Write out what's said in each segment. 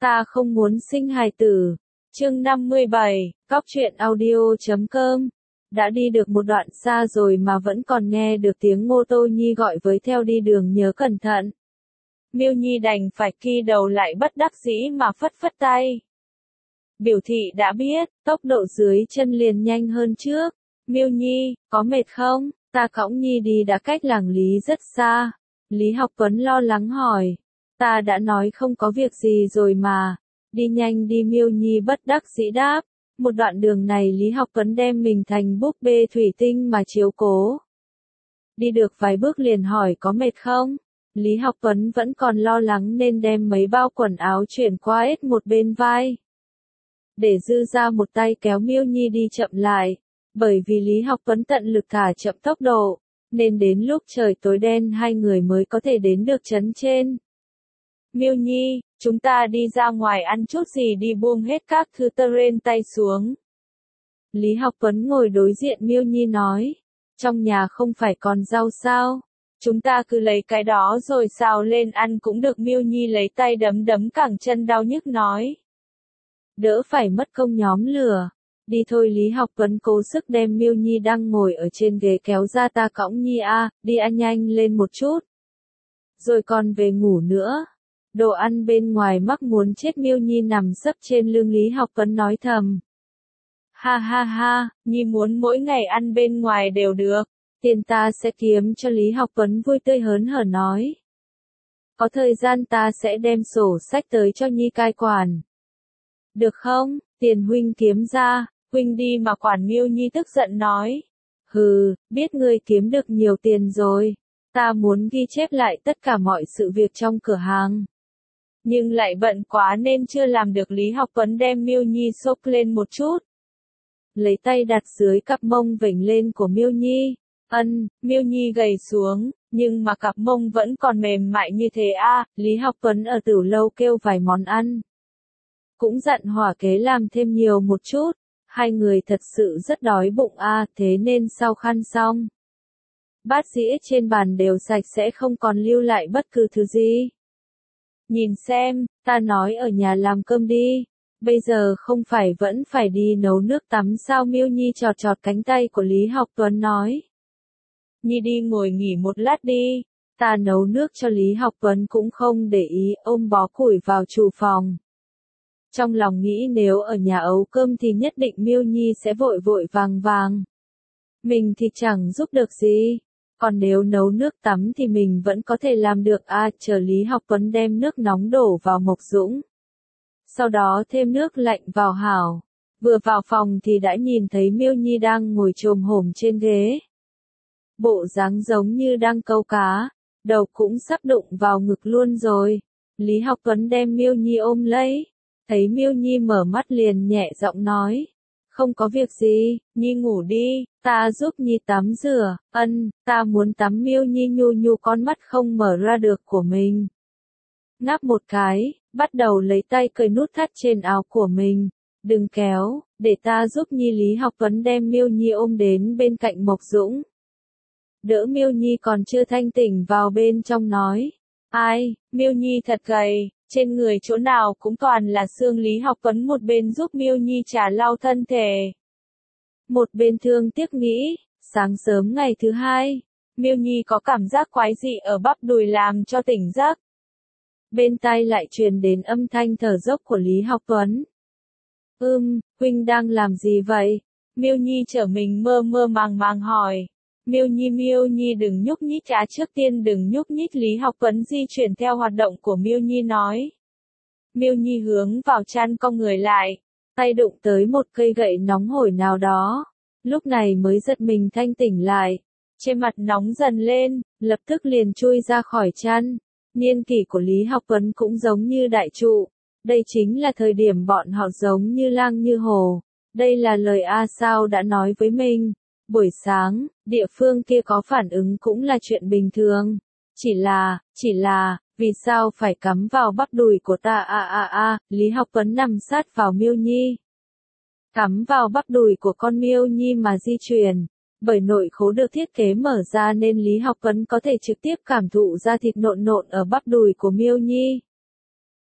Ta không muốn sinh hài tử. Chương 57, Cóc truyện audio.com. Đã đi được một đoạn xa rồi mà vẫn còn nghe được tiếng Ngô Tô Nhi gọi với theo đi đường nhớ cẩn thận. Miêu Nhi đành phải ki đầu lại bất đắc dĩ mà phất phất tay. Biểu thị đã biết, tốc độ dưới chân liền nhanh hơn trước. Miêu Nhi, có mệt không? Ta cõng Nhi đi đã cách làng Lý rất xa. Lý Học Tuấn lo lắng hỏi. Ta đã nói không có việc gì rồi mà. Đi nhanh đi, Miêu Nhi bất đắc dĩ đáp. Một đoạn đường này Lý Học Tuấn đem mình thành búp bê thủy tinh mà chiếu cố. Đi được vài bước liền hỏi có mệt không? Lý Học Tuấn vẫn còn lo lắng nên đem mấy bao quần áo chuyển qua hết một bên vai. Để dư ra một tay kéo Miêu Nhi đi chậm lại. Bởi vì Lý Học Tuấn tận lực thả chậm tốc độ, nên đến lúc trời tối đen hai người mới có thể đến được trấn trên. Miêu Nhi, chúng ta đi ra ngoài ăn chút gì đi, buông hết các thứ trên tay xuống. Lý Học Tuấn ngồi đối diện Miêu Nhi nói, trong nhà không phải còn rau sao? Chúng ta cứ lấy cái đó rồi xào lên ăn cũng được. Miêu Nhi lấy tay đấm đấm cẳng chân đau nhức nói. Đỡ phải mất công nhóm lửa. Đi thôi. Lý Học Tuấn cố sức đem Miêu Nhi đang ngồi ở trên ghế kéo ra. Ta cõng Nhi a, đi ăn nhanh lên một chút. Rồi còn về ngủ nữa. Đồ ăn bên ngoài mắc muốn chết. Miêu Nhi nằm sấp trên lưng Lý Học Tuấn nói thầm. Ha ha ha, Nhi muốn mỗi ngày ăn bên ngoài đều được. Tiền ta sẽ kiếm cho. Lý Học Tuấn vui tươi hớn hở nói. Có thời gian ta sẽ đem sổ sách tới cho Nhi cai quản. Được không? Tiền huynh kiếm ra, huynh đi mà quản. Miêu Nhi tức giận nói. Hừ, biết ngươi kiếm được nhiều tiền rồi. Ta muốn ghi chép lại tất cả mọi sự việc trong cửa hàng. Nhưng lại bận quá nên chưa làm được. Lý Học Tuấn đem Miêu Nhi xốc lên một chút. Lấy tay đặt dưới cặp mông vểnh lên của Miêu Nhi. Miêu Nhi gầy xuống, nhưng mà cặp mông vẫn còn mềm mại như thế a. Lý Học Tuấn ở Tử Lâu kêu vài món ăn. Cũng dặn Hỏa Kế làm thêm nhiều một chút. Hai người thật sự rất đói bụng a, thế nên sau khăn xong. Bát dĩa trên bàn đều sạch sẽ, không còn lưu lại bất cứ thứ gì. Nhìn xem, ta nói ở nhà làm cơm đi. Bây giờ không phải vẫn phải đi nấu nước tắm sao? Miêu Nhi chọt chọt cánh tay của Lý Học Tuấn nói. Nhi đi ngồi nghỉ một lát đi. Ta nấu nước cho. Lý Học Tuấn cũng không để ý, ôm bó củi vào厨phòng. Trong lòng nghĩ nếu ở nhà ấu cơm thì nhất định Miêu Nhi sẽ vội vội vàng vàng. Mình thì chẳng giúp được gì. Còn nếu nấu nước tắm thì mình vẫn có thể làm được a. Chờ Lý Học Tuấn đem nước nóng đổ vào Mộc Dũng. Sau đó thêm nước lạnh vào hảo. Vừa vào phòng thì đã nhìn thấy Miêu Nhi đang ngồi chồm hổm trên ghế. Bộ dáng giống như đang câu cá. Đầu cũng sắp đụng vào ngực luôn rồi. Lý Học Tuấn đem Miêu Nhi ôm lấy. Thấy Miêu Nhi mở mắt liền nhẹ giọng nói. Không có việc gì, Nhi ngủ đi, ta giúp Nhi tắm rửa. Ta muốn tắm. Miêu Nhi nhu nhu con mắt không mở ra được của mình. Ngáp một cái, bắt đầu lấy tay cởi nút thắt trên áo của mình. Đừng kéo, để ta giúp Nhi. Lý Học Tuấn đem Miêu Nhi ôm đến bên cạnh Mộc Dũng. Đỡ Miêu Nhi còn chưa thanh tỉnh vào bên trong nói. Ai, Miêu Nhi thật gầy, trên người chỗ nào cũng toàn là xương. Lý Học Tuấn một bên giúp Miêu Nhi chà lau thân thể. Một bên thương tiếc nghĩ, sáng sớm ngày thứ hai, Miêu Nhi có cảm giác quái dị ở bắp đùi làm cho tỉnh giấc. Bên tai lại truyền đến âm thanh thở dốc của Lý Học Tuấn. Huynh đang làm gì vậy? Miêu Nhi trở mình mơ mơ màng màng hỏi. Miêu Nhi đừng nhúc nhích á, trước tiên đừng nhúc nhích. Lý Học Tuấn di chuyển theo hoạt động của Miêu Nhi nói. Miêu Nhi hướng vào chăn cong người lại, tay đụng tới một cây gậy nóng hổi nào đó. Lúc này mới giật mình thanh tỉnh lại. Trên mặt nóng dần lên, lập tức liền chui ra khỏi chăn. Niên kỷ của Lý Học Tuấn cũng giống như đại trụ. Đây chính là thời điểm bọn họ giống như lang như hổ. Đây là lời A Sao đã nói với mình. Buổi sáng, địa phương kia có phản ứng cũng là chuyện bình thường. Chỉ là, vì sao phải cắm vào bắp đùi của ta Lý Học Tuấn nằm sát vào Miêu Nhi. Cắm vào bắp đùi của con Miêu Nhi mà di chuyển. Bởi nội khố được thiết kế mở ra nên Lý Học Tuấn có thể trực tiếp cảm thụ ra thịt nộn nộn ở bắp đùi của Miêu Nhi.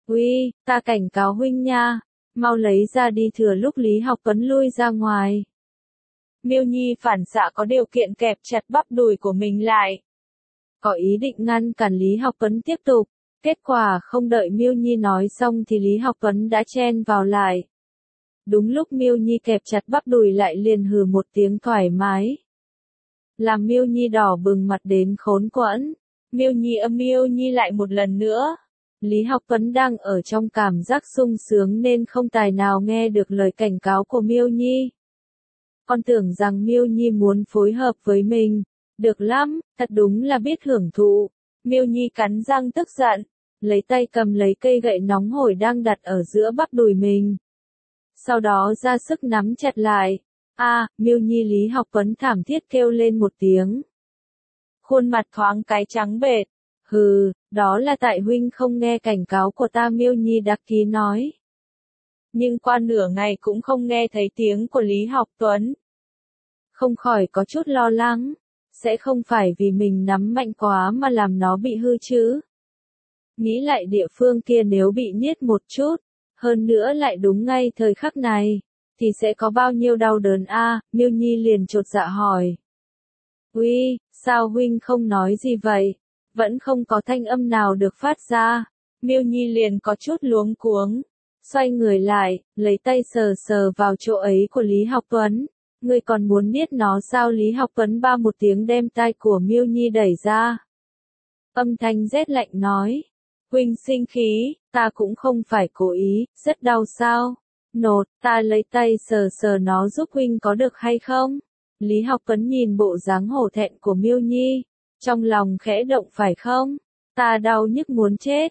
Uy, ta cảnh cáo huynh nha, mau lấy ra đi thừa lúc Lý Học Tuấn lui ra ngoài. Miêu Nhi phản xạ có điều kiện kẹp chặt bắp đùi của mình lại. Có ý định ngăn cản Lý Học Tuấn tiếp tục, kết quả không đợi Miêu Nhi nói xong thì Lý Học Tuấn đã chen vào lại. Đúng lúc Miêu Nhi kẹp chặt bắp đùi lại liền hừ một tiếng thoải mái. Làm Miêu Nhi đỏ bừng mặt đến khốn quẫn. Miêu Nhi lại một lần nữa. Lý Học Tuấn đang ở trong cảm giác sung sướng nên không tài nào nghe được lời cảnh cáo của Miêu Nhi. Con tưởng rằng Miêu Nhi muốn phối hợp với mình. Được lắm, thật đúng là biết hưởng thụ. Miêu Nhi cắn răng tức giận, lấy tay cầm lấy cây gậy nóng hổi đang đặt ở giữa bắp đùi mình. Sau đó ra sức nắm chặt lại. Miêu Nhi. Lý Học Tuấn thảm thiết kêu lên một tiếng. Khuôn mặt thoáng cái trắng bệch. Hừ, đó là tại huynh không nghe cảnh cáo của ta, Miêu Nhi đắc ký nói. Nhưng qua nửa ngày cũng không nghe thấy tiếng của Lý Học Tuấn. Không khỏi có chút lo lắng. Sẽ không phải vì mình nắm mạnh quá mà làm nó bị hư chứ. Nghĩ lại địa phương kia nếu bị niết một chút, hơn nữa lại đúng ngay thời khắc này, thì sẽ có bao nhiêu đau đớn Miêu Nhi liền chột dạ hỏi. Uy, sao huynh không nói gì vậy? Vẫn không có thanh âm nào được phát ra. Miêu Nhi liền có chút luống cuống. Xoay người lại, lấy tay sờ sờ vào chỗ ấy của Lý Học Tuấn. Ngươi còn muốn niết nó sao? Lý Học Tuấn ba một tiếng đem tai của Miêu Nhi đẩy ra. Âm thanh rét lạnh nói. Huynh sinh khí, ta cũng không phải cố ý, rất đau sao? Nột, ta lấy tay sờ sờ nó giúp huynh có được hay không? Lý Học Tuấn nhìn bộ dáng hổ thẹn của Miêu Nhi. Trong lòng khẽ động phải không? Ta đau nhức muốn chết.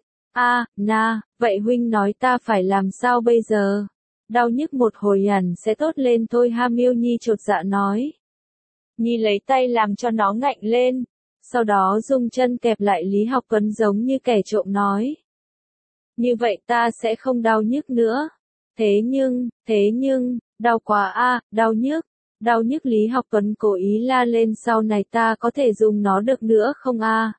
Vậy huynh nói ta phải làm sao bây giờ? Đau nhức một hồi hẳn sẽ tốt lên thôi ha, Miêu Nhi chột dạ nói. Nhi lấy tay làm cho nó ngạnh lên. Sau đó dùng chân kẹp lại Lý Học Tuấn giống như kẻ trộm nói. Như vậy ta sẽ không đau nhức nữa. Thế nhưng, đau quá đau nhức. Lý Học Tuấn cố ý la lên, sau này ta có thể dùng nó được nữa không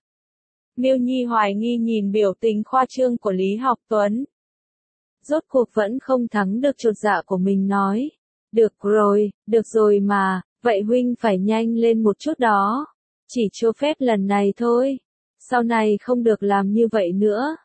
Miêu Nhi hoài nghi nhìn biểu tình khoa trương của Lý Học Tuấn. Rốt cuộc vẫn không thắng được chột dạ của mình nói. Được rồi mà, vậy huynh phải nhanh lên một chút đó. Chỉ cho phép lần này thôi. Sau này không được làm như vậy nữa.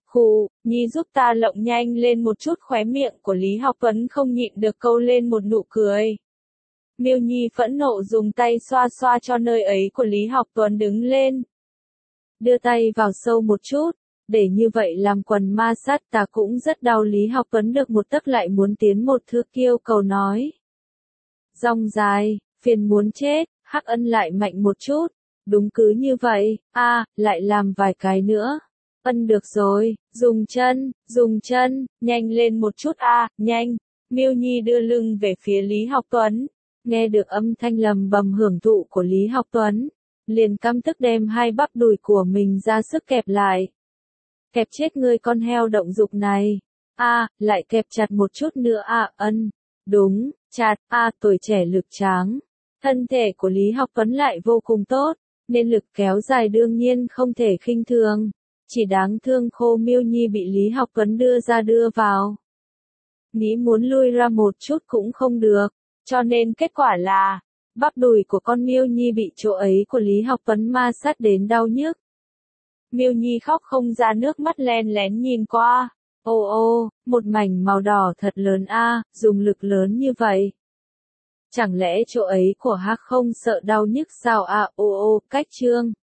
Nhi giúp ta lộng nhanh lên một chút. Khóe miệng của Lý Học Tuấn không nhịn được câu lên một nụ cười. Miêu Nhi phẫn nộ dùng tay xoa xoa cho nơi ấy của Lý Học Tuấn đứng lên. Đưa tay vào sâu một chút, để như vậy làm quần ma sát ta cũng rất đau. Lý Học Tuấn được một tấc lại muốn tiến một thước, yêu cầu nói. Rong dài, phiền muốn chết. Hắc Ân lại mạnh một chút. Đúng cứ như vậy, lại làm vài cái nữa. Ân được rồi, dùng chân, nhanh lên một chút nhanh. Miêu Nhi đưa lưng về phía Lý Học Tuấn. Nghe được âm thanh lầm bầm hưởng thụ của Lý Học Tuấn, liền căm tức đem hai bắp đùi của mình ra sức kẹp lại. Kẹp chết ngươi con heo động dục này. Lại kẹp chặt một chút nữa Ân. Đúng, chặt tuổi trẻ lực tráng. Thân thể của Lý Học Tuấn lại vô cùng tốt, nên lực kéo dài đương nhiên không thể khinh thường. Chỉ đáng thương Khô Miêu Nhi bị Lý Học Tuấn đưa ra đưa vào. Nghĩ muốn lui ra một chút cũng không được, cho nên kết quả là, bắp đùi của con Miêu Nhi bị chỗ ấy của Lý Học Tuấn ma sát đến đau nhức. Miêu Nhi khóc không ra nước mắt, len lén nhìn qua. Một mảnh màu đỏ thật lớn dùng lực lớn như vậy. Chẳng lẽ chỗ ấy của Hắc không sợ đau nhức sao cách chương.